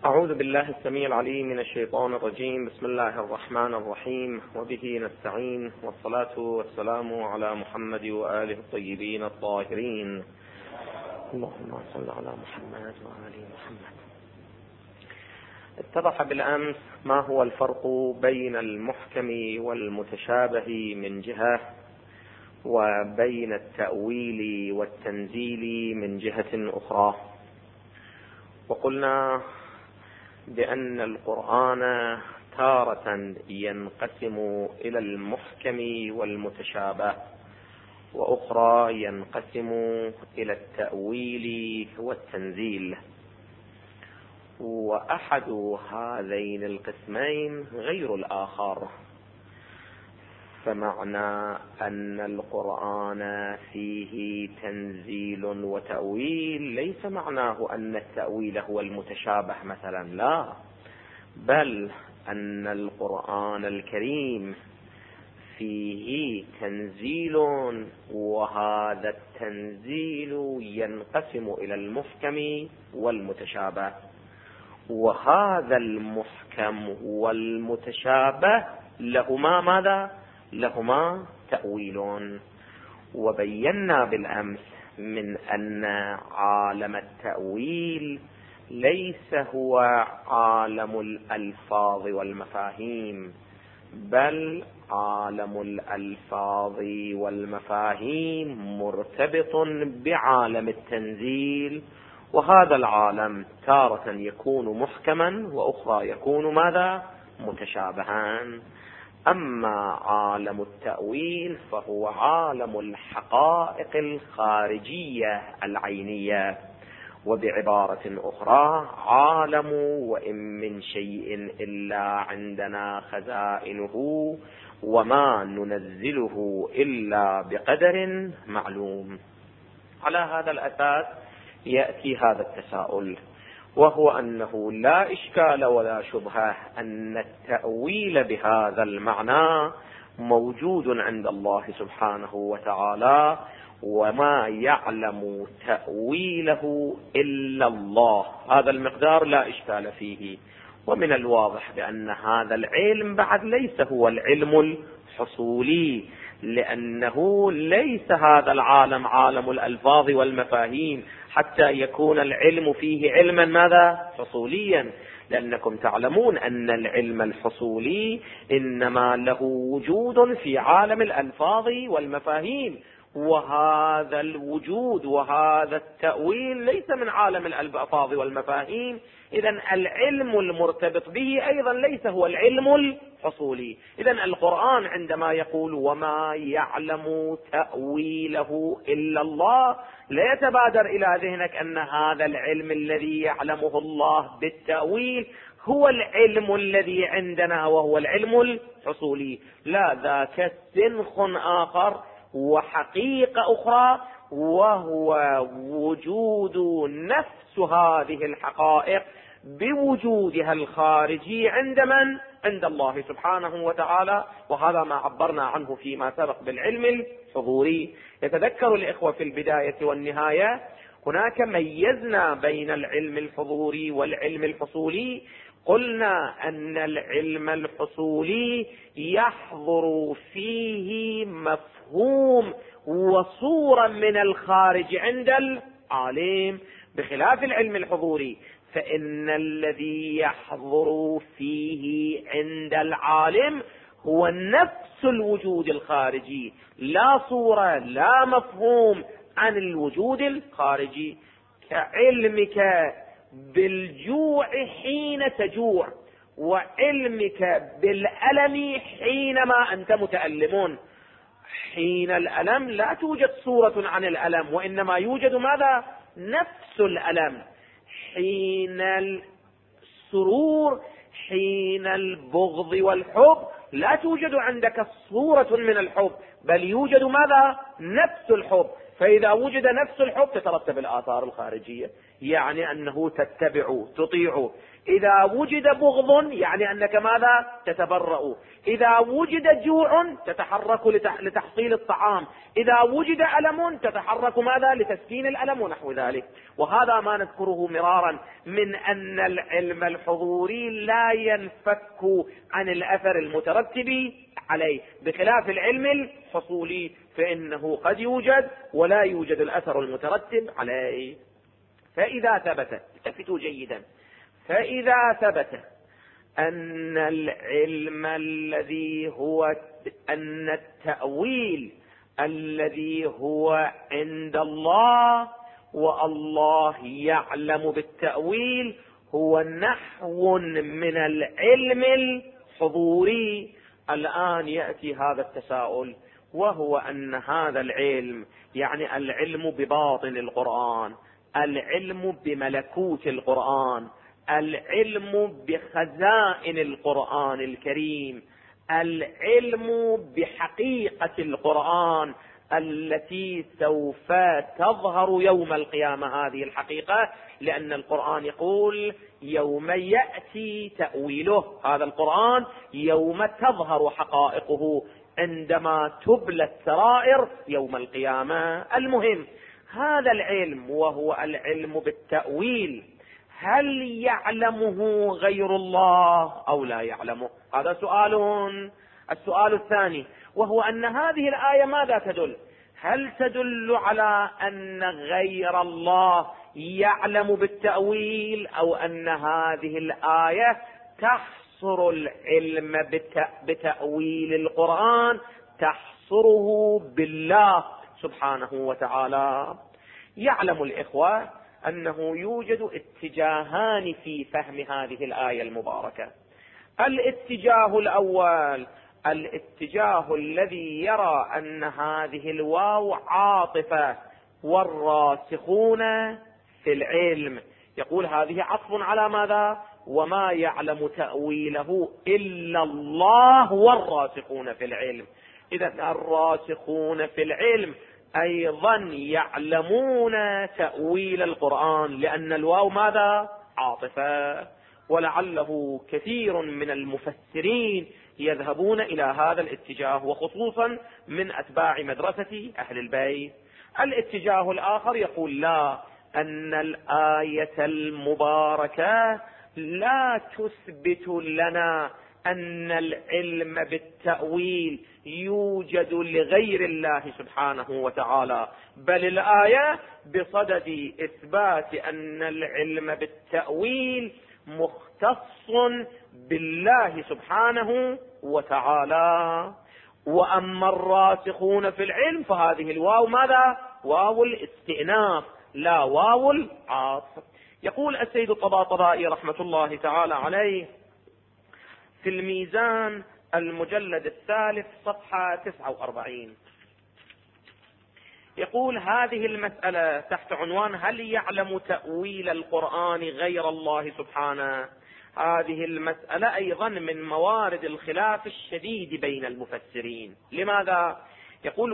أعوذ بالله السميع العليم من الشيطان الرجيم. بسم الله الرحمن الرحيم، وبه نستعين، والصلاة والسلام على محمد وآله الطيبين الطاهرين. اللهم صل على محمد وآل محمد. اتضح بالأمس ما هو الفرق بين المحكم والمتشابه من جهة، وبين التأويل والتنزيل من جهة أخرى. وقلنا بأن القرآن تارة ينقسم إلى المحكم والمتشابه، وأخرى ينقسم إلى التأويل والتنزيل، وأحد هذين القسمين غير الآخر. فمعنى أن القرآن فيه تنزيل وتأويل ليس معناه أن التأويل هو المتشابه مثلا، لا، بل أن القرآن الكريم فيه تنزيل، وهذا التنزيل ينقسم إلى المحكم والمتشابه، وهذا المحكم والمتشابه لهما ماذا؟ لهما تأويل. وبينا بالأمس من أن عالم التأويل ليس هو عالم الألفاظ والمفاهيم، بل عالم الألفاظ والمفاهيم مرتبط بعالم التنزيل، وهذا العالم تارة يكون محكما، وأخرى يكون ماذا؟ متشابها. أما عالم التأويل فهو عالم الحقائق الخارجية العينية، وبعبارة أخرى عالم وإن من شيء إلا عندنا خزائنه وما ننزله إلا بقدر معلوم. على هذا الأساس يأتي هذا التساؤل، وهو أنه لا إشكال ولا شبهة أن التأويل بهذا المعنى موجود عند الله سبحانه وتعالى، وما يعلم تأويله إلا الله. هذا المقدار لا إشكال فيه. ومن الواضح بأن هذا العلم بعد ليس هو العلم الحصولي، لأنه ليس هذا العالم عالم الألفاظ والمفاهيم حتى يكون العلم فيه علما ماذا؟ حصوليا. لأنكم تعلمون أن العلم الحصولي إنما له وجود في عالم الألفاظ والمفاهيم، وهذا الوجود وهذا التأويل ليس من عالم الألفاظ والمفاهيم. إذن العلم المرتبط به أيضا ليس هو العلم الحصولي. إذن القرآن عندما يقول وما يعلم تأويله إلا الله، لا يتبادر إلى ذهنك أن هذا العلم الذي يعلمه الله بالتأويل هو العلم الذي عندنا وهو العلم الحصولي، لا، ذاك سنخ آخر وحقيقة أخرى، وهو وجود نفس هذه الحقائق بوجودها الخارجي عند من؟ عند الله سبحانه وتعالى. وهذا ما عبرنا عنه فيما سبق بالعلم الحضوري. يتذكر الإخوة في البداية والنهاية هناك ميزنا بين العلم الحضوري والعلم الحصولي. قلنا أن العلم الحصولي يحضر فيه مفهوم وصورة من الخارج عند العالم، بخلاف العلم الحضوري فإن الذي يحضر فيه عند العالم هو نفس الوجود الخارجي، لا صورة لا مفهوم عن الوجود الخارجي. كعلمك بالجوع حين تجوع، وعلمك بالألم حينما أنت متألمون. حين الألم لا توجد صورة عن الألم، وإنما يوجد ماذا؟ نفس الألم. حين السرور، حين البغض والحب، لا توجد عندك صورة من الحب، بل يوجد ماذا؟ نفس الحب. فإذا وجد نفس الحب تترتب الآثار الخارجية. يعني أنه تتبع تطيع. إذا وجد بغض يعني أنك ماذا؟ تتبرأ. إذا وجد جوع تتحرك لتحصيل الطعام. إذا وجد ألم تتحرك ماذا؟ لتسكين الألم ونحو ذلك. وهذا ما نذكره مرارا من أن العلم الحضوري لا ينفك عن الأثر المترتب عليه، بخلاف العلم الحصولي فإنه قد يوجد ولا يوجد الأثر المترتب عليه. فإذا ثبت، التفتوا جيدا، فإذا ثبت أن العلم الذي هو أن التأويل الذي هو عند الله والله يعلم بالتأويل هو نحو من العلم الحضوري، الآن يأتي هذا التساؤل، وهو أن هذا العلم يعني العلم بباطن القرآن، العلم بملكوت القرآن، العلم بخزائن القرآن الكريم، العلم بحقيقة القرآن التي سوف تظهر يوم القيامة هذه الحقيقة، لأن القرآن يقول يوم يأتي تأويله، هذا القرآن يوم تظهر حقائقه عندما تبلى السرائر يوم القيامة. المهم هذا العلم وهو العلم بالتأويل هل يعلمه غير الله أو لا يعلمه؟ هذا سؤال. السؤال الثاني وهو أن هذه الآية ماذا تدل؟ هل تدل على أن غير الله يعلم بالتأويل، أو أن هذه الآية تحصر العلم بتأويل القرآن، تحصره بالله سبحانه وتعالى؟ يعلم الإخوة أنه يوجد اتجاهان في فهم هذه الآية المباركة. الاتجاه الأول الاتجاه الذي يرى أن هذه الواو عاطفة، والراسخون في العلم، يقول هذه عطف على ماذا؟ وما يعلم تأويله إلا الله والراسخون في العلم. إذا الراسخون في العلم أيضا يعلمون تأويل القرآن، لأن الواو ماذا؟ عاطفة. ولعله كثير من المفسرين يذهبون إلى هذا الاتجاه، وخصوصا من أتباع مدرسة أهل البيت. الاتجاه الآخر يقول لا، أن الآية المباركة لا تثبت لنا أن العلم بالتأويل يوجد لغير الله سبحانه وتعالى، بل الآية بصدد إثبات أن العلم بالتأويل مختص بالله سبحانه وتعالى. وأما الراسخون في العلم فهذه الواو ماذا؟ واو الاستئناف لا واو العطف. يقول السيد الطباطبائي رحمة الله تعالى عليه في الميزان المجلد الثالث صفحة 49، يقول هذه المسألة تحت عنوان هل يعلم تأويل القرآن غير الله سبحانه؟ هذه المسألة أيضا من موارد الخلاف الشديد بين المفسرين. لماذا؟ يقول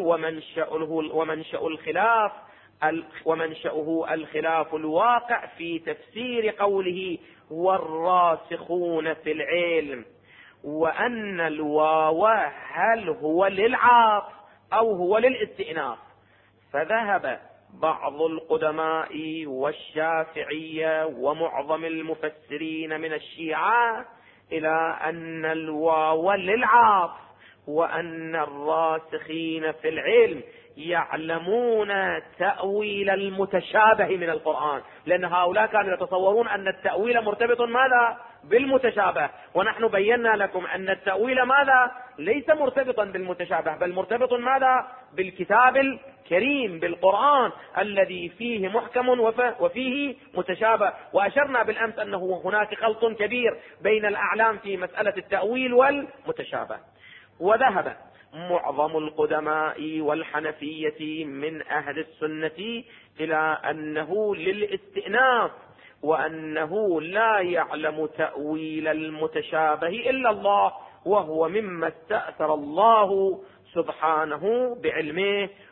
ومنشأه الخلاف الواقع في تفسير قوله والراسخون في العلم، وأن الواو هل هو للعطف أو هو للاستئناف. فذهب بعض القدماء والشافعية ومعظم المفسرين من الشيعة إلى أن الواو للعطف، وأن الراسخين في العلم يعلمون تأويل المتشابه من القرآن، لأن هؤلاء كانوا يتصورون أن التأويل مرتبط ماذا؟ بالمتشابه. ونحن بينا لكم أن التأويل ماذا؟ ليس مرتبطا بالمتشابه، بل مرتبط ماذا؟ بالكتاب الكريم، بالقرآن الذي فيه محكم وفيه متشابه. وأشرنا بالأمس أنه هناك خلط كبير بين الأعلام في مسألة التأويل والمتشابه. وذهب معظم القدماء والحنفية من أهل السنة إلى أنه للاستئناف، وأنه لا يعلم تأويل المتشابه إلا الله، وهو مما استأثر الله سبحانه بعلمه،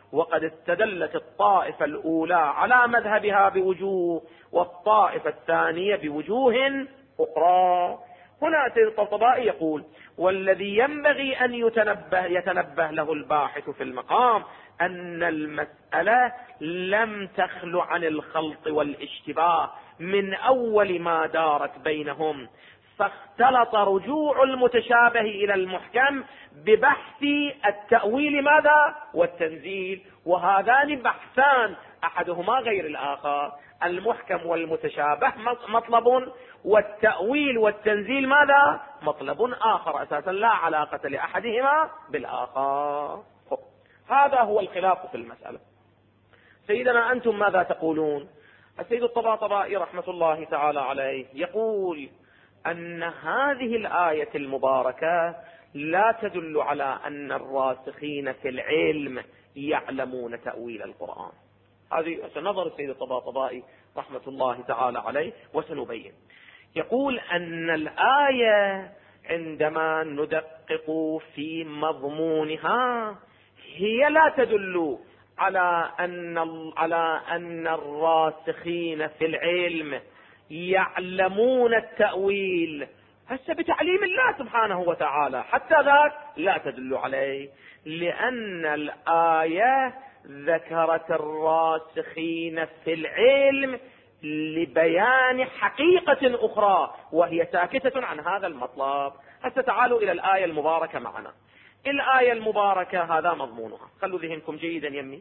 وقد استدلت الطائفة الأولى على مذهبها بوجوه والطائفة الثانية بوجوه أخرى. هنا سيد الطبطبائي يقول: والذي ينبغي أن يتنبه له الباحث في المقام أن المسألة لم تخل عن الخلط والاشتباه من أول ما دارت بينهم، فاختلط رجوع المتشابه إلى المحكم ببحث التأويل ماذا والتنزيل، وهذان بحثان أحدهما غير الآخر. المحكم والمتشابه مطلب، والتأويل والتنزيل ماذا مطلب آخر أساسا لا علاقة لأحدهما بالآخر. هذا هو الخلاف في المسألة. سيدنا أنتم ماذا تقولون؟ السيد الطباطبائي رحمة الله تعالى عليه يقول أن هذه الآية المباركة لا تدل على أن الراسخين في العلم يعلمون تأويل القرآن. هذه نظر السيد الطباطبائي رحمة الله تعالى عليه، وسنبين. يقول أن الآية عندما ندقق في مضمونها هي لا تدل على أن الراسخين في العلم يعلمون التأويل هسه بتعليم الله سبحانه وتعالى، حتى ذاك لا تدل عليه، لأن الآية ذكرت الراسخين في العلم لبيان حقيقة أخرى وهي ساكتة عن هذا المطلب. هسه تعالوا إلى الآية المباركة معنا. الآية المباركة هذا مضمونها، خلوا ذهنكم جيدا يمي.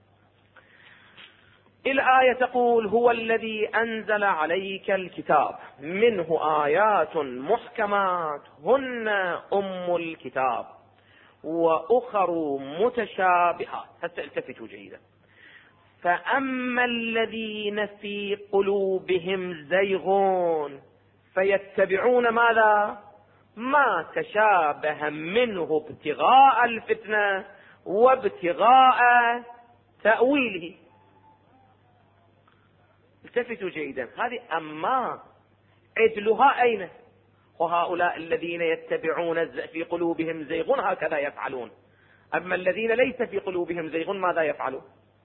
الآية تقول: هو الذي أنزل عليك الكتاب منه آيات محكمات هن أم الكتاب وأخر متشابهات. هسه التفتوا جيدا. فأما الذين في قلوبهم زيغون فيتبعون ماذا؟ ما تشابه منه ابتغاء الفتنة وابتغاء تأويله. التفتوا جيدا. هذه أما عدلها أين؟ وهؤلاء الذين يتبعون في قلوبهم زيغون هكذا يفعلون. أما الذين ليس في قلوبهم زيغون ماذا يفعلون؟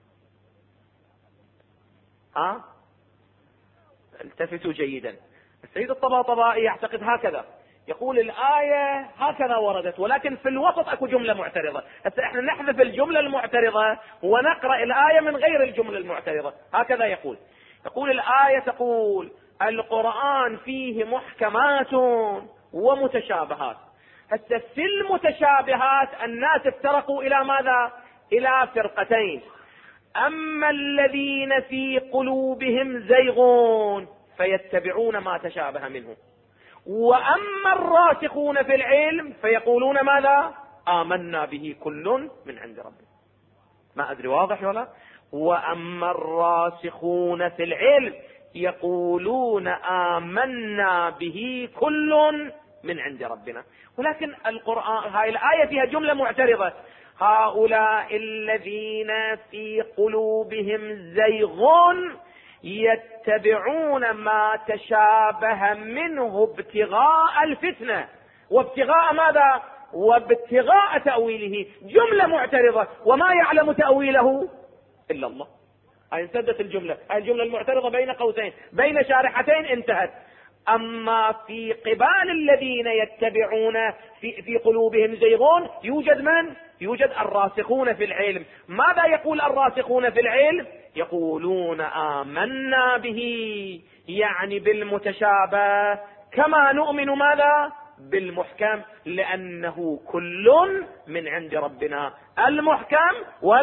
التفتوا جيدا. السيد الطباطبائي يعتقد هكذا، يقول الآية هكذا وردت، ولكن في الوسط اكو جملة معترضة. هسه احنا نحذف الجملة المعترضة ونقرأ الآية من غير الجملة المعترضة. هكذا يقول الآية تقول: القرآن فيه محكمات ومتشابهات. هسه في المتشابهات الناس افترقوا إلى ماذا؟ إلى فرقتين. أما الذين في قلوبهم زيغون فيتبعون ما تشابه منه، وأما الراسخون في العلم فيقولون ماذا؟ آمنا به كل من عند ربنا. ما أدري واضح ولا؟ وأما الراسخون في العلم يقولون آمنا به كل من عند ربنا. ولكن القرآن هاي الآية فيها جملة معترضة: هؤلاء الذين في قلوبهم زيغون يتبعون ما تشابه منه ابتغاء الفتنة وابتغاء ماذا؟ وابتغاء تأويله. جملة معترضة، وما يعلم تأويله إلا الله. هاي انسدت الجملة، هاي الجملة المعترضة بين قوسين بين شارحتين انتهت. أما في قبال الذين يتبعون في قلوبهم زيغون يوجد من؟ يوجد الراسخون في العلم. ماذا يقول الراسخون في العلم؟ يقولون آمنا به، يعني بالمتشابه، كما نؤمن ماذا؟ بالمحكم، لأنه كل من عند ربنا، المحكم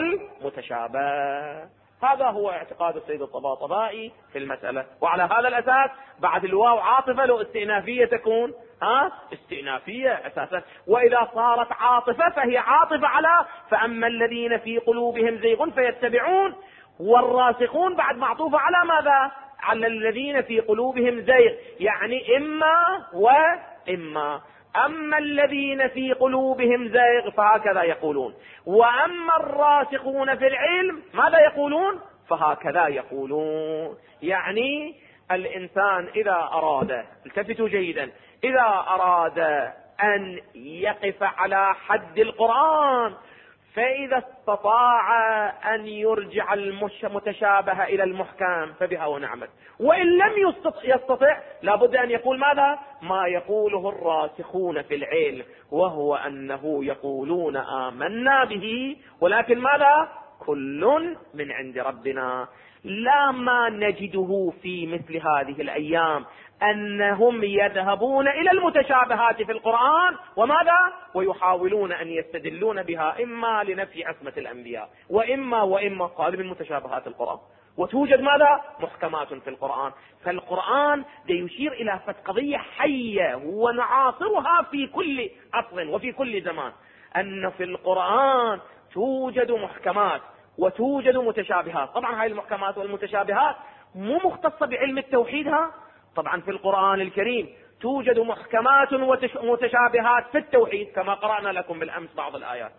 والمتشابه. هذا هو اعتقاد السيد الطباطبائي في المسألة. وعلى هذا الأساس بعد الواو عاطفة لو استئنافية تكون استئنافية أساسا، وإذا صارت عاطفة فهي عاطفة على فأما الذين في قلوبهم زيغ فيتبعون، والراسخون بعد معطوفة على ماذا؟ على الذين في قلوبهم زيغ، يعني إما وإما. أما الذين في قلوبهم زيغ فهكذا يقولون، وأما الراسخون في العلم ماذا يقولون؟ فهكذا يقولون. يعني الإنسان إذا أراد، التفتوا جيدا، إذا أراد أن يقف على حد القرآن فإذا استطاع أن يرجع المتشابه إلى المحكم فبها ونعمت، وإن لم يستطع لابد أن يقول ماذا؟ ما يقوله الراسخون في العلم، وهو أنه يقولون آمنا به ولكن ماذا؟ كل من عند ربنا. لا ما نجده في مثل هذه الأيام أنهم يذهبون إلى المتشابهات في القرآن وماذا؟ ويحاولون أن يستدلون بها إما لنفي عصمة الأنبياء وإما قال من متشابهات القرآن، وتوجد ماذا؟ محكمات في القرآن. فالقرآن يشير إلى قضية حية ونعاصرها في كل عصر وفي كل زمان، أن في القرآن توجد محكمات وتوجد متشابهات. طبعا هاي المحكمات والمتشابهات مو مختصة بعلم التوحيد، طبعا في القرآن الكريم توجد محكمات ومتشابهات في التوحيد كما قرأنا لكم بالأمس بعض الآيات،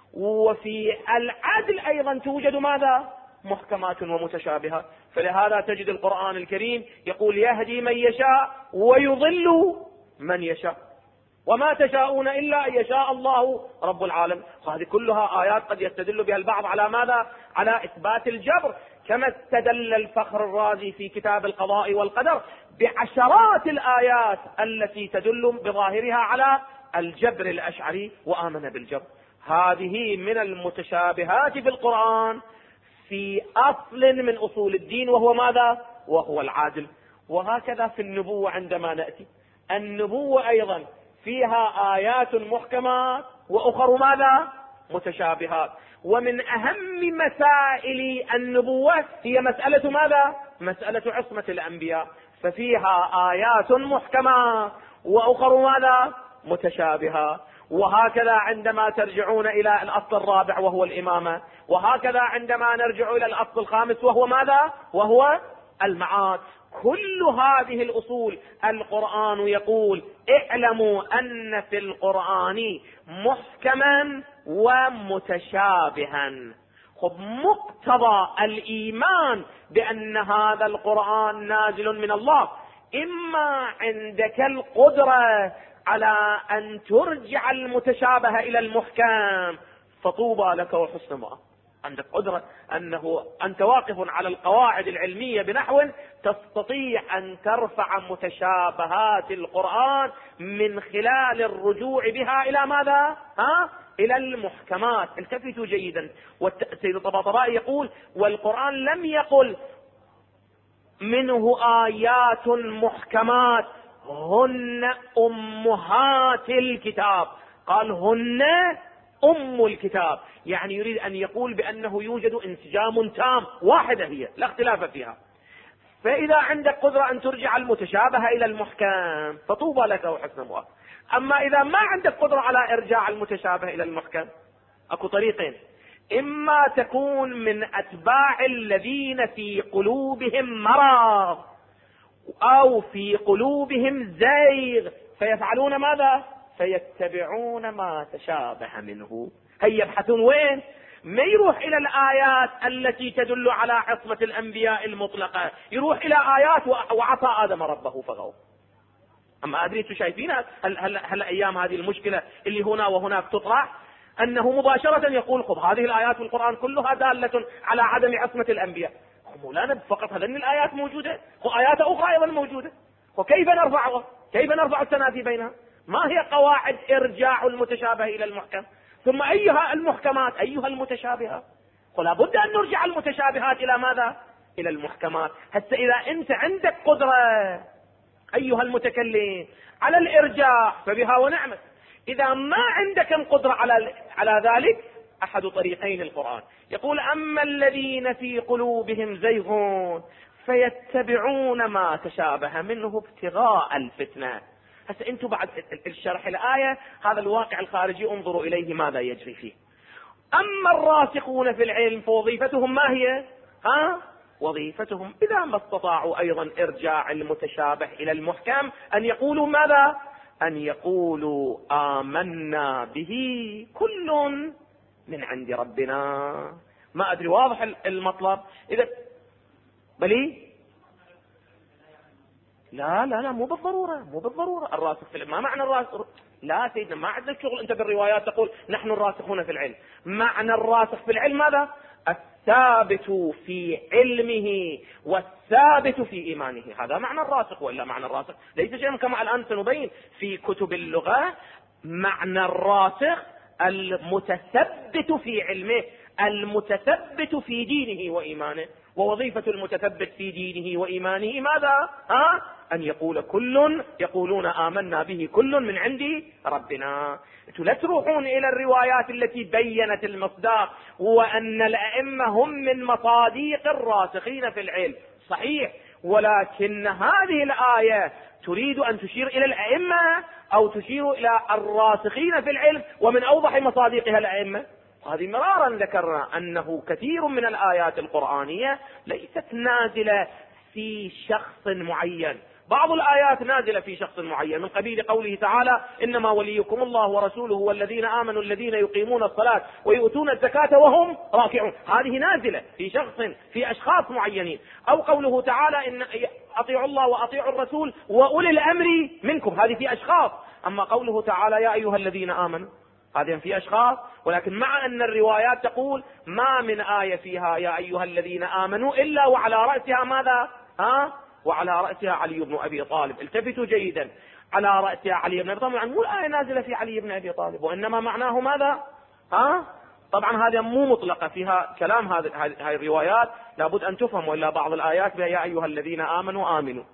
وفي العدل أيضا توجد ماذا؟ محكمات ومتشابهات. فلهذا تجد القرآن الكريم يقول يهدي من يشاء ويضل من يشاء وما تشاءون إلا أن يشاء الله رب العالمين. وهذه كلها آيات قد يستدل بها البعض على ماذا؟ على إثبات الجبر، كما استدل الفخر الرازي في كتاب القضاء والقدر بعشرات الآيات التي تدل بظاهرها على الجبر الأشعري وآمن بالجبر. هذه من المتشابهات في القرآن في أصل من أصول الدين وهو ماذا؟ وهو العادل. وهكذا في النبوة عندما نأتي، النبوة أيضا فيها آيات محكمات وأخر ماذا؟ متشابهات. ومن أهم مسائل النبوة هي مسألة ماذا؟ مسألة عصمة الأنبياء، ففيها آيات محكمات وأخر ماذا؟ متشابهات. وهكذا عندما ترجعون إلى الأصل الرابع وهو الإمامة، وهكذا عندما نرجع إلى الأصل الخامس وهو ماذا؟ وهو المعاد. كل هذه الأصول القرآن يقول اعلموا أن في القرآن محكما ومتشابها. مقتضى الإيمان بأن هذا القرآن نازل من الله، إما عندك القدرة على أن ترجع المتشابه إلى المحكم فطوبى لك وحسن مآب، عندك قدرة أنه أنت واقف على القواعد العلمية بنحو تستطيع أن ترفع متشابهات القرآن من خلال الرجوع بها إلى ماذا؟ إلى المحكمات. التفتوا جيدا، والسيد الطباطبائي يقول والقرآن لم يقل منه آيات محكمات هن أمهات الكتاب، قال هن أم الكتاب، يعني يريد أن يقول بأنه يوجد انسجام تام، واحدة هي لا اختلاف فيها. فإذا عندك قدرة أن ترجع المتشابه إلى المحكم فطوبى لك وحسن مآب. أما إذا ما عندك قدرة على إرجاع المتشابه إلى المحكم، أكو طريقين: إما تكون من أتباع الذين في قلوبهم مرض أو في قلوبهم زيغ فيفعلون ماذا؟ فيتبعون ما تشابه منه. هيا يبحثون وين؟ ما يروح إلى الآيات التي تدل على عصمة الأنبياء المطلقة، يروح إلى آيات وعصى آدم ربه فغوى. أما أدري أنتم شايفين هل أيام هذه المشكلة اللي هنا وهناك تطرح، أنه مباشرة يقول خذ هذه الآيات في القرآن كلها دالة على عدم عصمة الأنبياء. مولانا فقط هذين الآيات موجودة، وآيات أخرى أيضا موجودة، وكيف نرفعها؟ كيف نرفع التنافي بينها؟ ما هي قواعد إرجاع المتشابه إلى المحكم؟ ثم أيها المحكمات أيها المتشابهات؟ ولا بد أن نرجع المتشابهات إلى ماذا؟ إلى المحكمات. هسه إذا أنت عندك قدرة أيها المتكلم على الإرجاع فبها ونعمت. إذا ما عندك القدرة على ذلك، أحد طريقين القرآن يقول أما الذين في قلوبهم زيغون فيتبعون ما تشابه منه ابتغاء الفتنة. هسه أنتم بعد الشرح الآية هذا الواقع الخارجي انظروا إليه ماذا يجري فيه. أما الراسخون في العلم فوظيفتهم ما هي؟ وظيفتهم إذا ما استطاعوا أيضا إرجاع المتشابه إلى المحكم أن يقولوا ماذا؟ أن يقولوا آمنا به كل من عند ربنا. ما أدري واضح المطلب؟ إذا بلي لا مو بالضرورة الراسخ في العلم. ما معنى الراسخ؟ لا سيدنا، ما عندك شغل انت بالروايات تقول نحن الراسخون في العلم. معنى الراسخ في العلم ماذا؟ الثابت في علمه والثابت في إيمانه، هذا معنى الراسخ. وإلا معنى الراسخ ليس شيئا كما الآن سنبين في كتب اللغة. معنى الراسخ المتثبت في علمه، المتثبت في دينه وإيمانه. ووظيفة المتثبت في دينه وإيمانه ماذا؟ أن يقول يقولون آمنا به كل من عند ربنا. لا تروحون إلى الروايات التي بيّنت المصداق وأن الأئمة هم من مصاديق الراسخين في العلم، صحيح، ولكن هذه الآية تريد أن تشير إلى الأئمة أو تشير إلى الراسخين في العلم، ومن أوضح مصاديقها الأئمة. هذه مرارا ذكرنا أنه كثير من الآيات القرآنية ليست نازلة في شخص معين. بعض الآيات نازلة في شخص معين، من قبيل قوله تعالى إنما وليكم الله ورسوله والذين آمنوا الذين يقيمون الصلاة ويؤتون الزكاة وهم راكعون. هذه نازلة في شخص، في أشخاص معينين. أو قوله تعالى إن أطيعوا الله وأطيعوا الرسول وأولي الأمر منكم، هذه في أشخاص. أما قوله تعالى يا أيها الذين آمنوا، هذه في أشخاص. ولكن مع أن الروايات تقول ما من آية فيها يا أيها الذين آمنوا إلا وعلى رأسها ماذا؟ وعلى رأسها علي بن أبي طالب. التفتوا جيدا، على رأسها علي بن أبي طالب، يعني مو الآية نازلة في علي بن أبي طالب، وإنما معناه ماذا؟ طبعا هذا مو مطلقة، فيها كلام. هذه الروايات لابد أن تفهم، وإلا بعض الآيات بها يا أيها الذين آمنوا آمنوا.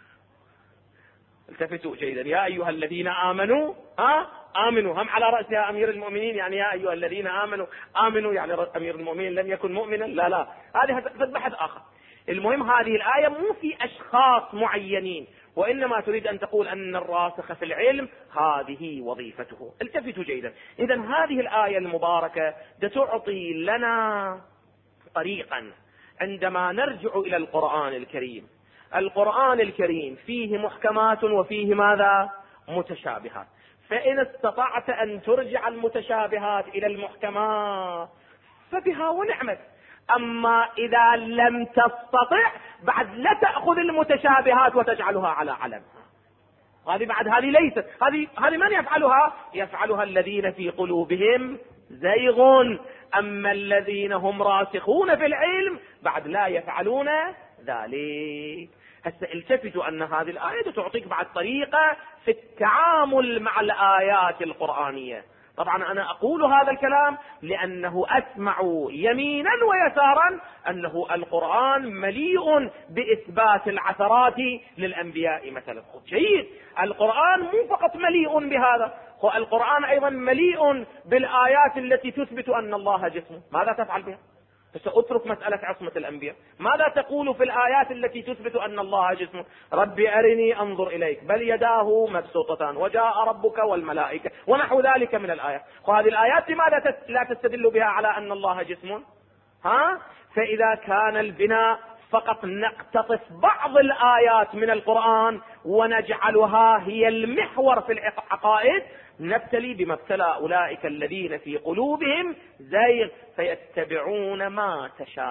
التفتوا جيدا، يا أيها الذين آمنوا آمنوا، هم على رأسها أمير المؤمنين، يعني يا أيها الذين آمنوا يعني أمير المؤمنين لم يكن مؤمنا، لا هذه بحث آخر. المهم هذه الآية مو في أشخاص معينين، وإنما تريد أن تقول أن الراسخ في العلم هذه وظيفته. التفتوا جيدا. إذن هذه الآية المباركة تعطي لنا طريقا عندما نرجع إلى القرآن الكريم. القرآن الكريم فيه محكمات وفيه ماذا؟ متشابهات. فإن استطعت أن ترجع المتشابهات إلى المحكمات فبها ونعمت. أما إذا لم تستطع بعد لا تأخذ المتشابهات وتجعلها على علمها. هذه ليست هذه من يفعلها؟ يفعلها الذين في قلوبهم زيغ. أما الذين هم راسخون في العلم بعد لا يفعلون ذلك. هسه التفتوا أن هذه الآية تعطيك بعد طريقة في التعامل مع الآيات القرآنية. طبعا أنا أقول هذا الكلام لأنه أسمع يمينا ويسارا أنه القرآن مليء بإثبات العثرات للأنبياء مثلا. جيد، القرآن مو فقط مليء بهذا، القرآن أيضا مليء بالآيات التي تثبت أن الله جسم. ماذا تفعل بها؟ سأترك مسألة عصمة الأنبياء. ماذا تقول في الآيات التي تثبت أن الله جسم؟ ربي أرني أنظر إليك، بل يداه مبسوطتان، وجاء ربك والملائكة، ونحو ذلك من الآيات. وهذه الآيات لماذا لا تستدل بها على أن الله جسم؟ فإذا كان البناء فقط نقتطف بعض الآيات من القرآن ونجعلها هي المحور في العقائد، نبتلي بما ابتلى أولئك الذين في قلوبهم زيغ فيتبعون ما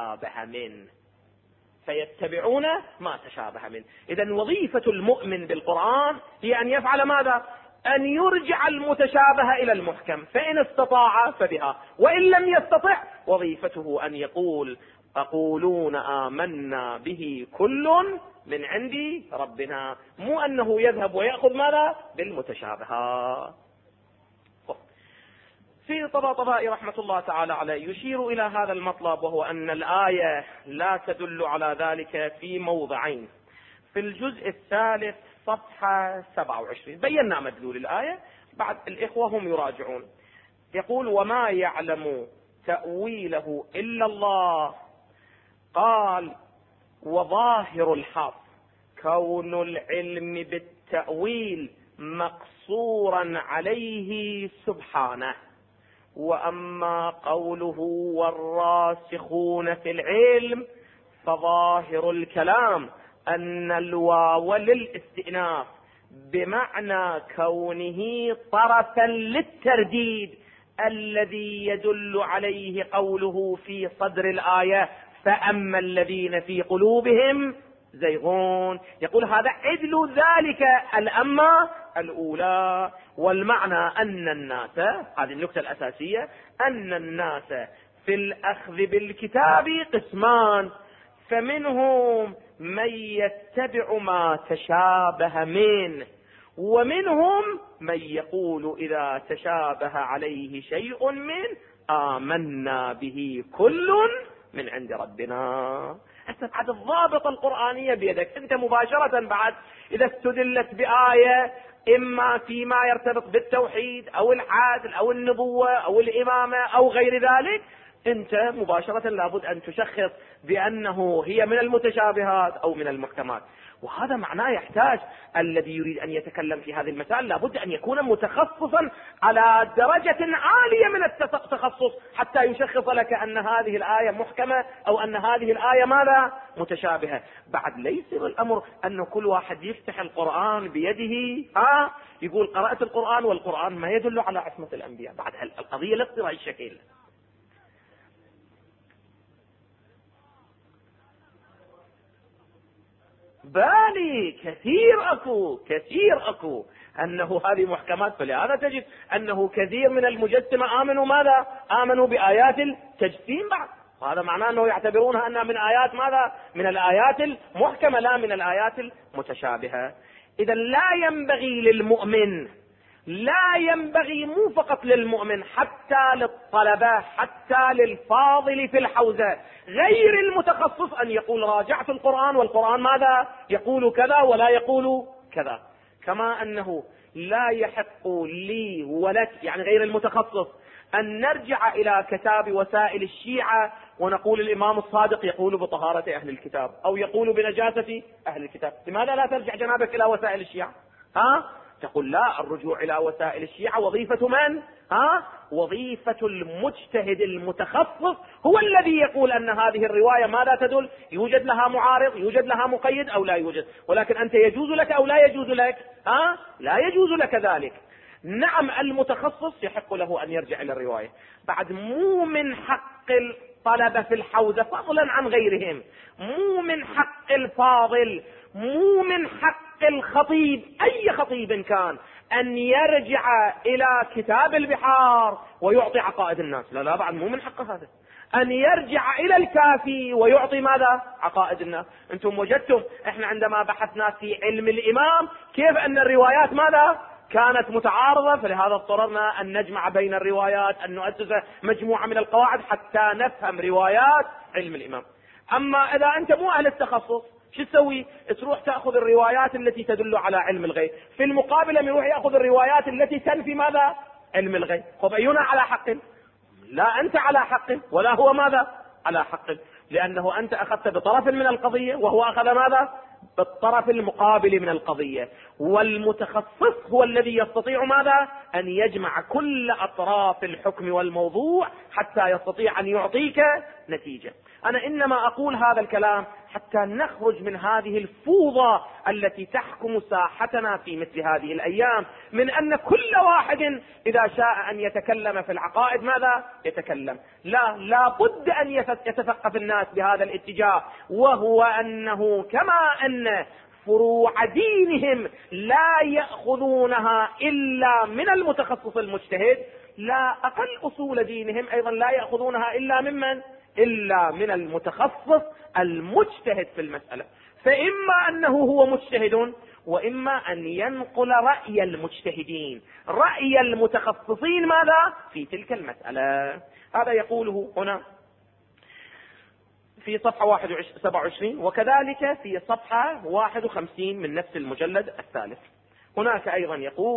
تشابه منه. إذن وظيفة المؤمن بالقرآن هي أن يفعل ماذا؟ أن يرجع المتشابه إلى المحكم، فإن استطاع فبها، وإن لم يستطع وظيفته أن يقول أقولون آمنا به كل من عند ربنا، مو أنه يذهب ويأخذ ماذا؟ بالمتشابهات. في طباطبائي رحمة الله تعالى عليه يشير إلى هذا المطلب، وهو أن الآية لا تدل على ذلك في موضعين. في الجزء الثالث صفحة 27 بينا مدلول الآية، بعد الإخوة هم يراجعون. يقول وما يعلم تأويله إلا الله. قال وظاهر الحق كون العلم بالتأويل مقصورا عليه سبحانه. وأما قوله والراسخون في العلم فظاهر الكلام أن الواو للاستئناف بمعنى كونه طرفا للترديد الذي يدل عليه قوله في صدر الآية فأما الذين في قلوبهم زيغون. يقول هذا عدل ذلك الأمة الأولى. والمعنى أن الناس، هذه النقطة الأساسية، أن الناس في الأخذ بالكتاب قسمان، فمنهم من يتبع ما تشابه منه، ومنهم من يقول إذا تشابه عليه شيء منه آمنا به كل من عند ربنا. بعد الضابط القرآنية بيدك أنت مباشرة. بعد إذا استدلت بآية إما فيما يرتبط بالتوحيد أو العدل أو النبوة أو الإمامة أو غير ذلك، أنت مباشرة لابد أن تشخص بأنه هي من المتشابهات أو من المحكمات. وهذا معناه يحتاج الذي يريد أن يتكلم في هذه المسائل لابد أن يكون متخصصا على درجة عالية من التخصص حتى يشخص لك أن هذه الآية محكمة أو أن هذه الآية ماذا متشابهة. بعد ليس الأمر أن كل واحد يفتح القرآن بيده يقول قرأت القرآن والقرآن ما يدل على عصمة الأنبياء. بعد القضية لا تصير الشكل. بالي كثير أكو أنه هذه محكمات. فلهذا تجد أنه كثير من المجسمة آمنوا ماذا؟ آمنوا بآيات التجسيم بعد. وهذا معناه أنه يعتبرونها أنها من آيات ماذا؟ من الآيات المحكمة لا من الآيات المتشابهة. إذا لا ينبغي للمؤمن، لا ينبغي مو فقط للمؤمن، حتى للطلبة، حتى للفاضل في الحوزة غير المتخصص أن يقول راجعت القرآن والقرآن ماذا يقول كذا ولا يقول كذا. كما أنه لا يحق لي ولك، يعني غير المتخصص، أن نرجع إلى كتاب وسائل الشيعة ونقول الإمام الصادق يقول بطهارة أهل الكتاب أو يقول بنجاسة أهل الكتاب. لماذا لا ترجع جنابك إلى وسائل الشيعة؟ تقول لا، الرجوع إلى وسائل الشيعة وظيفة من؟ وظيفة المجتهد المتخصص، هو الذي يقول أن هذه الرواية ماذا تدل، يوجد لها معارض، يوجد لها مقيد أو لا يوجد. ولكن أنت يجوز لك أو لا يجوز لك؟ لا يجوز لك ذلك. نعم المتخصص يحق له أن يرجع إلى الرواية. بعد مو من حق الطلبة في الحوزة فضلا عن غيرهم، مو من حق الفاضل، مو من حق الخطيب أي خطيب كان أن يرجع إلى كتاب البحار ويعطي عقائد الناس. لا بعد مو من حق هذا أن يرجع إلى الكافي ويعطي ماذا عقائد الناس. أنتم وجدتم إحنا عندما بحثنا في علم الإمام كيف أن الروايات ماذا كانت متعارضة، فلهذا اضطررنا أن نجمع بين الروايات، أن نؤسس مجموعة من القواعد حتى نفهم روايات علم الإمام. أما إذا أنت مو أهل التخصص شو تسوي؟ تروح تأخذ الروايات التي تدل على علم الغيب، في المقابل لم يروح يأخذ الروايات التي تنفي ماذا علم الغيب. طب أينا على حق؟ لا أنت على حق ولا هو ماذا على حق، لأنه أنت أخذت بطرف من القضية وهو أخذ ماذا بالطرف المقابل من القضية. والمتخصص هو الذي يستطيع ماذا أن يجمع كل أطراف الحكم والموضوع حتى يستطيع أن يعطيك نتيجة. أنا إنما أقول هذا الكلام حتى نخرج من هذه الفوضى التي تحكم ساحتنا في مثل هذه الأيام، من أن كل واحد إذا شاء أن يتكلم في العقائد ماذا يتكلم. لا بد أن يتثقف الناس بهذا الاتجاه، وهو أنه كما أن فروع دينهم لا يأخذونها إلا من المتخصص المجتهد، لا أقل أصول دينهم أيضا لا يأخذونها إلا ممن؟ إلا من المتخصص المجتهد في المسألة. فإما أنه هو مجتهد، وإما أن ينقل رأي المجتهدين، رأي المتخصصين ماذا في تلك المسألة. هذا يقوله هنا في صفحة 27، وكذلك في صفحة 51 من نفس المجلد الثالث. هناك أيضا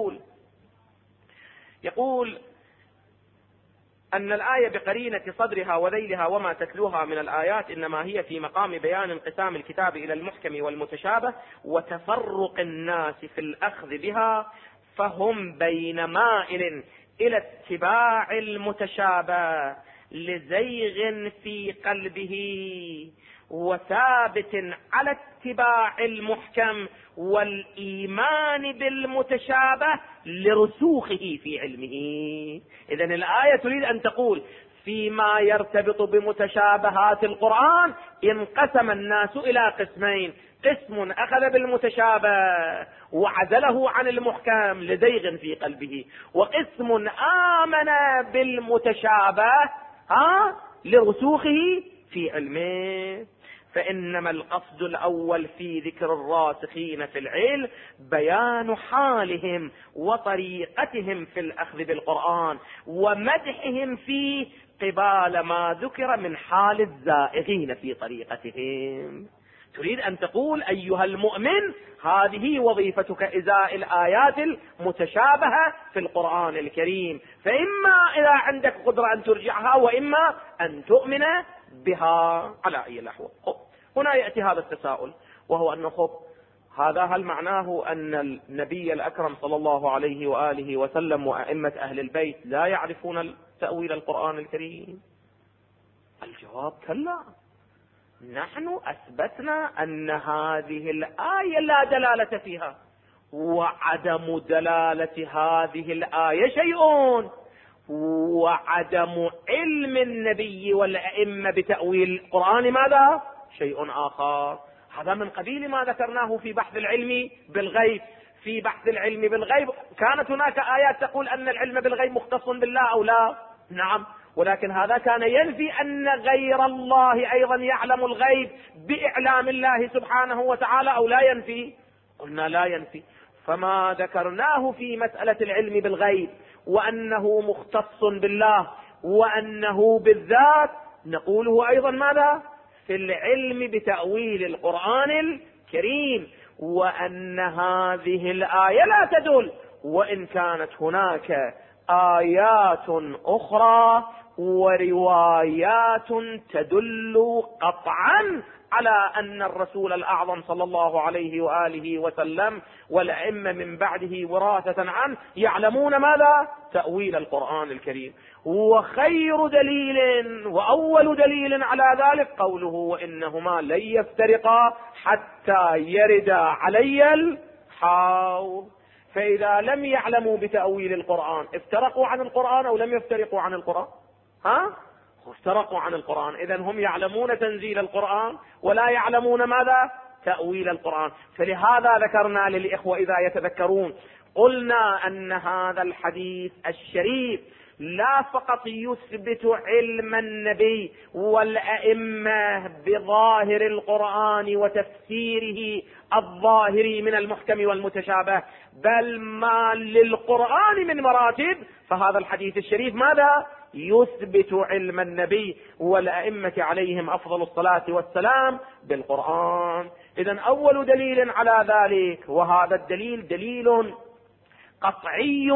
يقول أن الآية بقرينة صدرها وذيلها وما تتلوها من الآيات إنما هي في مقام بيان انقسام الكتاب إلى المحكم والمتشابه وتفرق الناس في الأخذ بها، فهم بين مائل إلى اتباع المتشابه لزيغ في قلبه، وثابت على اتباع المحكم والإيمان بالمتشابه لرسوخه في علمه. إذن الآية تريد أن تقول فيما يرتبط بمتشابهات القرآن انقسم الناس إلى قسمين: قسم أخذ بالمتشابه وعزله عن المحكم لزيغ في قلبه، وقسم آمن بالمتشابه لرسوخه في علمه. فإنما القصد الأول في ذكر الراسخين في العلم بيان حالهم وطريقتهم في الأخذ بالقرآن ومدحهم فيه قبال ما ذكر من حال الزائغين في طريقتهم. تريد أن تقول أيها المؤمن هذه وظيفتك إزاء الآيات المتشابهة في القرآن الكريم، فإما إذا عندك قدرة أن ترجعها وإما أن تؤمن بها على أي الأحوال. هنا يأتي هذا التساؤل، وهو أن هذا هل معناه أن النبي الأكرم صلى الله عليه وآله وسلم وأئمة أهل البيت لا يعرفون تأويل القرآن الكريم؟ الجواب كلا. نحن أثبتنا أن هذه الآية لا دلالة فيها، وعدم دلالة هذه الآية شيء، وعدم علم النبي والأئمة بتأويل القرآن ماذا؟ شيء آخر. هذا من قبيل ما ذكرناه في بحث العلم بالغيب. في بحث العلم بالغيب كانت هناك آيات تقول أن العلم بالغيب مختص بالله أو لا؟ نعم، ولكن هذا كان ينفي أن غير الله أيضا يعلم الغيب بإعلام الله سبحانه وتعالى أو لا ينفي؟ قلنا لا ينفي. فما ذكرناه في مسألة العلم بالغيب وأنه مختص بالله وأنه بالذات نقوله أيضا ماذا؟ في العلم بتأويل القرآن الكريم، وأن هذه الآية لا تدل، وإن كانت هناك آيات أخرى وروايات تدل قطعا على أن الرسول الأعظم صلى الله عليه وآله وسلم والأئمة من بعده وراثة عنه يعلمون ماذا؟ تأويل القرآن الكريم. وخير دليل وأول دليل على ذلك قوله وإنهما لن يفترقا حتى يرد علي الحوض. فإذا لم يعلموا بتأويل القرآن افترقوا عن القرآن أو لم يفترقوا عن القرآن؟ افترقوا عن القرآن. إذن هم يعلمون تنزيل القرآن ولا يعلمون ماذا؟ تأويل القرآن. فلهذا ذكرنا للإخوة إذا يتذكرون قلنا أن هذا الحديث الشريف لا فقط يثبت علم النبي والأئمة بظاهر القرآن وتفسيره الظاهري من المحكم والمتشابه، بل ما للقرآن من مراتب، فهذا الحديث الشريف ماذا؟ يثبت علم النبي والأئمة عليهم أفضل الصلاة والسلام بالقرآن. إذن أول دليل على ذلك، وهذا الدليل دليل قطعي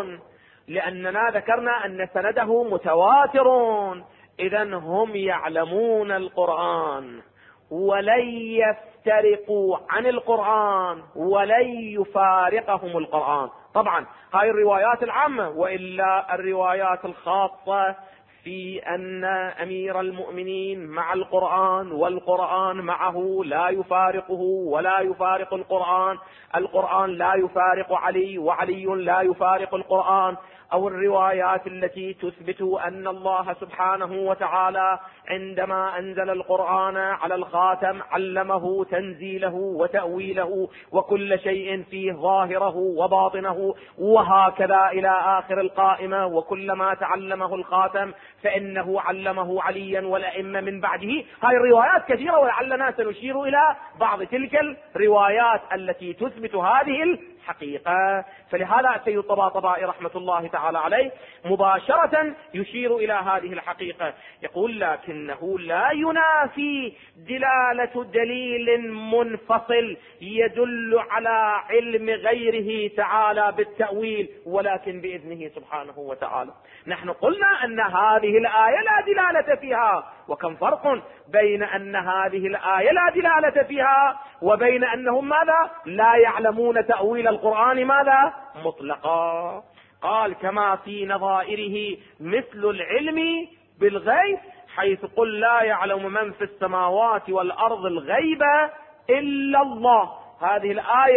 لأننا ذكرنا أن سنده متواتر. إذن هم يعلمون القرآن ولن يفترقوا عن القرآن ولن يفارقهم القرآن. طبعا هاي الروايات العامة، وإلا الروايات الخاصة في أن أمير المؤمنين مع القرآن والقرآن معه لا يفارقه ولا يفارق القرآن، القرآن لا يفارق علي وعلي لا يفارق القرآن، أو الروايات التي تثبت أن الله سبحانه وتعالى عندما أنزل القرآن على الخاتم علمه تنزيله وتأويله وكل شيء فيه ظاهره وباطنه، وهكذا إلى آخر القائمة، وكلما تعلمه الخاتم فإنه علمه عليا والأئمة من بعده. هاي الروايات كثيرة، ولعلنا سنشير إلى بعض تلك الروايات التي تثبت هذه الحقيقة. فلهذا السيد الطباطبائي رحمة الله تعالى عليه مباشرة يشير إلى هذه الحقيقة، يقول لكنه لا ينافي دلالة دليل منفصل يدل على علم غيره تعالى بالتأويل، ولكن بإذنه سبحانه وتعالى. نحن قلنا أن هذه الآية لا دلالة فيها، وكم فرق بين أن هذه الآية لا دلالة فيها وبين أنهم ماذا؟ لا يعلمون تأويل القرآن ماذا؟ مطلقا. قال كما في نظائره مثل العلم بالغيب، حيث قل لا يعلم من في السماوات والأرض الغيب إلا الله. هذه الآية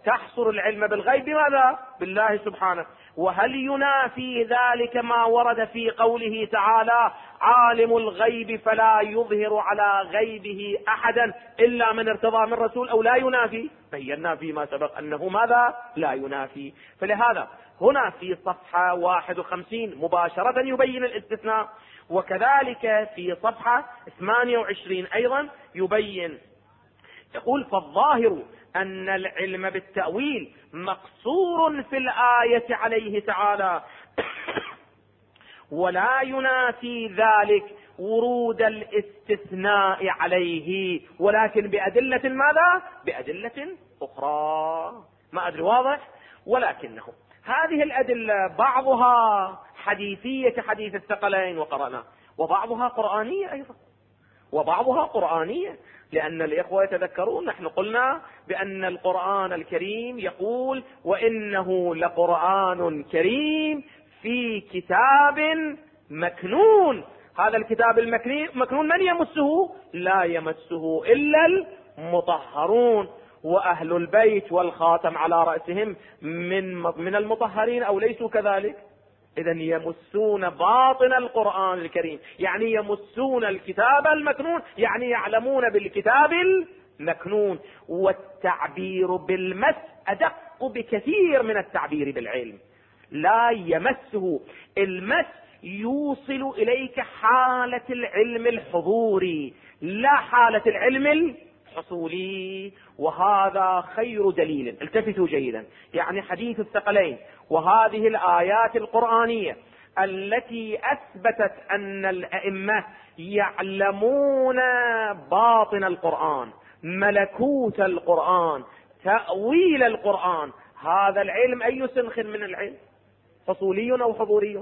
تحصر العلم بالغيب ماذا؟ بالله سبحانه. وهل ينافي ذلك ما ورد في قوله تعالى عالم الغيب فلا يظهر على غيبه أحدا إلا من ارتضى من رسول، أو لا ينافي؟ بينا فيما سبق أنه ماذا؟ لا ينافي. فلهذا هنا في صفحة 51 مباشرة يبين الاستثناء، وكذلك في صفحة 28 أيضا يبين، يقول فالظاهر أن العلم بالتأويل مقصور في الآية عليه تعالى ولا ينافي ذلك ورود الاستثناء عليه، ولكن بأدلة ماذا؟ بأدلة أخرى. ما أدري واضح؟ ولكنه هذه الأدلة بعضها حديثية كحديث الثقلين وقرأنا، وبعضها قرآنية أيضا، وبعضها قرآنية، لأن الإخوة يتذكرون نحن قلنا بأن القرآن الكريم يقول وإنه لقرآن كريم في كتاب مكنون. هذا الكتاب المكنون من يمسه؟ لا يمسه إلا المطهرون، وأهل البيت والخاتم على رأسهم من المطهرين أو ليسوا كذلك؟ إذن يمسون باطن القرآن الكريم، يعني يمسون الكتاب المكنون، يعني يعلمون بالكتاب المكنون. والتعبير بالمس أدق بكثير من التعبير بالعلم. لا يمسه، المس يوصل إليك حالة العلم الحضوري لا حالة العلم الحصولي، وهذا خير دليل. التفتوا جيدا، يعني حديث الثقلين وهذه الآيات القرآنية التي أثبتت أن الأئمة يعلمون باطن القرآن، ملكوت القرآن، تأويل القرآن. هذا العلم أي سنخ من العلم؟ فصولي أو حضوري؟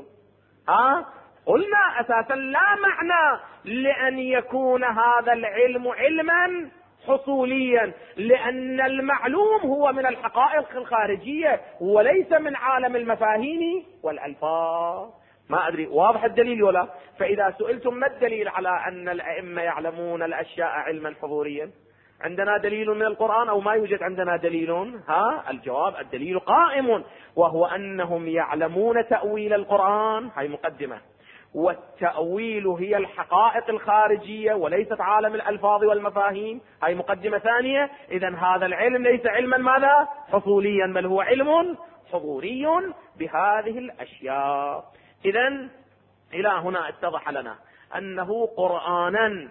قلنا أساسا لا معنى لأن يكون هذا العلم علما حصوليا، لأن المعلوم هو من الحقائق الخارجية وليس من عالم المفاهيم والألفاظ. ما أدري واضح الدليل ولا؟ فإذا سئلتم ما الدليل على أن الأئمة يعلمون الأشياء علما حضوريا؟ عندنا دليل من القرآن أو ما يوجد عندنا دليل؟ الجواب الدليل قائم، وهو أنهم يعلمون تأويل القرآن. هاي مقدمة. والتأويل هي الحقائق الخارجية وليست عالم الألفاظ والمفاهيم. هاي مقدمة ثانية. إذن هذا العلم ليس علما ماذا؟ حصوليا، بل هو علم حضوري بهذه الأشياء. إذن إلى هنا اتضح لنا أنه قرآنا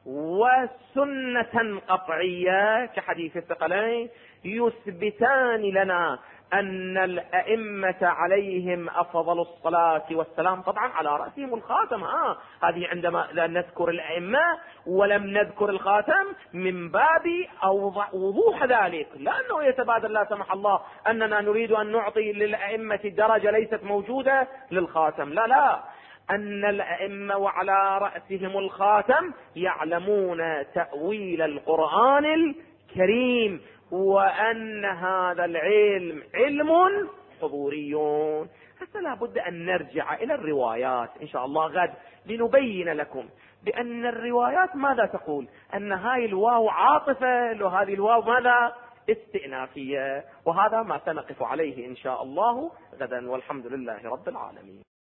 وسنة قطعية كحديث الثقلين يثبتان لنا أن الأئمة عليهم أفضل الصلاة والسلام، طبعا على رأسهم الخاتم. هذه عندما نذكر الأئمة ولم نذكر الخاتم من باب وضوح ذلك، لأنه يتبادل لا سمح الله أننا نريد أن نعطي للأئمة درجة ليست موجودة للخاتم. لا، أن الأئمة وعلى رأسهم الخاتم يعلمون تأويل القرآن الكريم، وأن هذا العلم علم حضوري. هسه لابد أن نرجع إلى الروايات إن شاء الله غد لنبين لكم بأن الروايات ماذا تقول، أن هاي الواو عاطفة وهذه الواو ماذا؟ استئنافية. وهذا ما سنقف عليه إن شاء الله غدا، والحمد لله رب العالمين.